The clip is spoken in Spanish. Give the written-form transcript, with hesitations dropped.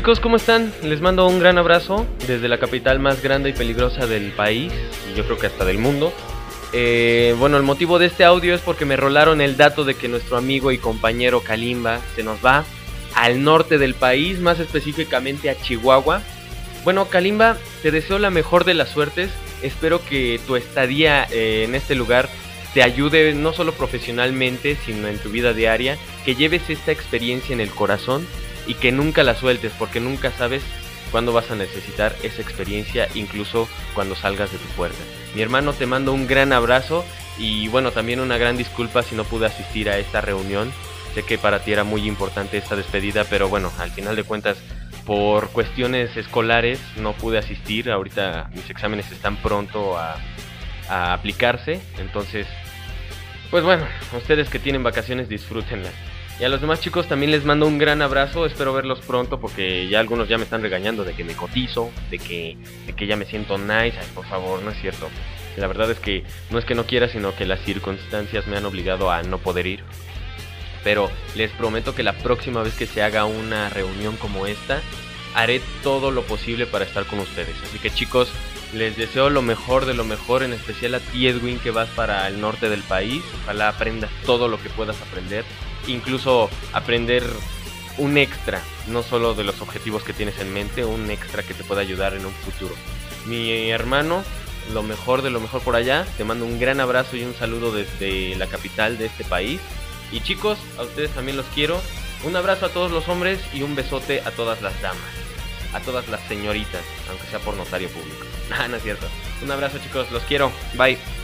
chicos, ¿cómo están? Les mando un gran abrazo desde la capital más grande y peligrosa del país, y yo creo que hasta del mundo. Bueno, el motivo de este audio es porque me rolaron el dato de que nuestro amigo y compañero Kalimba se nos va al norte del país, más específicamente a Chihuahua. Bueno, Kalimba, te deseo la mejor de las suertes. Espero que tu estadía en este lugar te ayude no solo profesionalmente, sino en tu vida diaria, que lleves esta experiencia en el corazón y que nunca la sueltes, porque nunca sabes cuándo vas a necesitar esa experiencia, incluso cuando salgas de tu puerta. Mi hermano, te mando un gran abrazo y bueno, también una gran disculpa si no pude asistir a esta reunión. Sé que para ti era muy importante esta despedida, pero bueno, al final de cuentas, por cuestiones escolares no pude asistir. Ahorita mis exámenes están pronto a aplicarse, entonces, pues bueno, ustedes que tienen vacaciones, disfrútenlas. Y a los demás chicos también les mando un gran abrazo, espero verlos pronto porque ya algunos ya me están regañando de que me cotizo, de que ya me siento nice. Ay, por favor, no es cierto. La verdad es que no quiera, sino que las circunstancias me han obligado a no poder ir. Pero les prometo que la próxima vez que se haga una reunión como esta, haré todo lo posible para estar con ustedes. Así que chicos, les deseo lo mejor de lo mejor, en especial a ti, Edwin, que vas para el norte del país. Ojalá aprendas todo lo que puedas aprender, incluso aprender un extra, no solo de los objetivos que tienes en mente, un extra que te pueda ayudar en un futuro. Mi hermano, lo mejor de lo mejor por allá. Te mando un gran abrazo y un saludo desde la capital de este país. Y chicos, a ustedes también los quiero. Un abrazo a todos los hombres y un besote a todas las damas, a todas las señoritas, aunque sea por notario público. No es cierto. Un abrazo chicos, los quiero. Bye.